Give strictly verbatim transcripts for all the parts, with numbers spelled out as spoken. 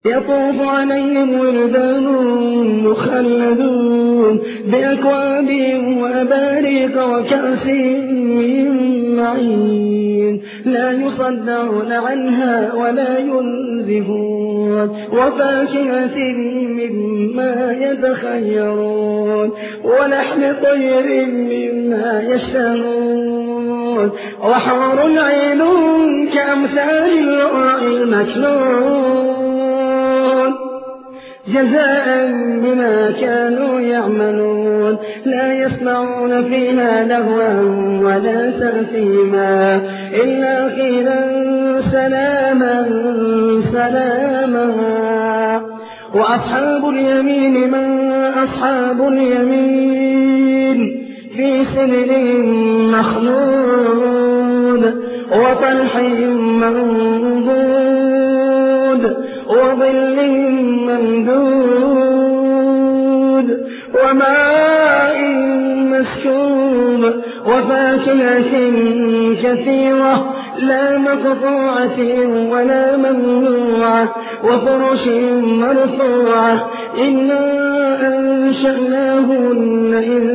يطوف عليهم ولدان مخلدون بأكواب وأباريق وكأس من معين لا يصدعون عنها ولا ينزفون وفاكهة مما يتخيرون ولحم طير مما يشتهون وحور عين كأمثال اللؤلؤ المكنون جزاء بما كانوا يعملون لا يسمعون فيها لغوا ولا تأثيما إلا قيلا سلاما سلاما وأصحاب اليمين ما أصحاب اليمين في سدر مخلود وطلح منضود وظل ممدود وماء مسكوب وفاكهة كثيرة لا مقطوعة ولا ممنوعة وفرش مرفوعة إنا أنشأناهن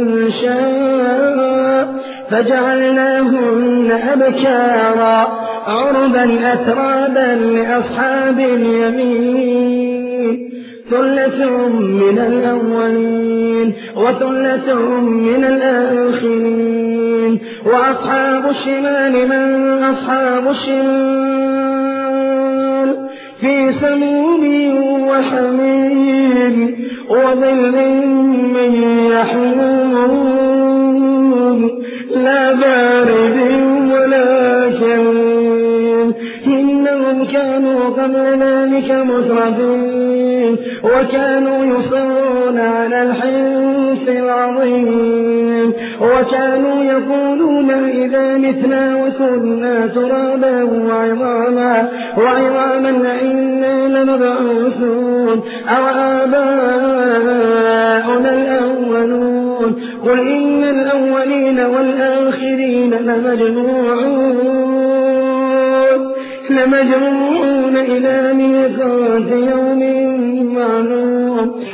إنشاء فجعلناهن أبكارا عربا أترابا لأصحاب اليمين ثلة من الأولين وثلة من الآخرين وأصحاب الشمال من أصحاب الشمال في سموم وحميم وظل من يحموم لا بارد ولا كريم إنهم كانوا قبل ذلك مترفين وكانوا يصرون على الحنث العظيم وكانوا يقولون إذا متنا وكنا ترابا وعظاما وعظاما إنا لمبعوثون أو آباؤنا الأولون قل إن الأولين والآخرين لمجموعون لمجموعون إلى ميقات يوم معلوم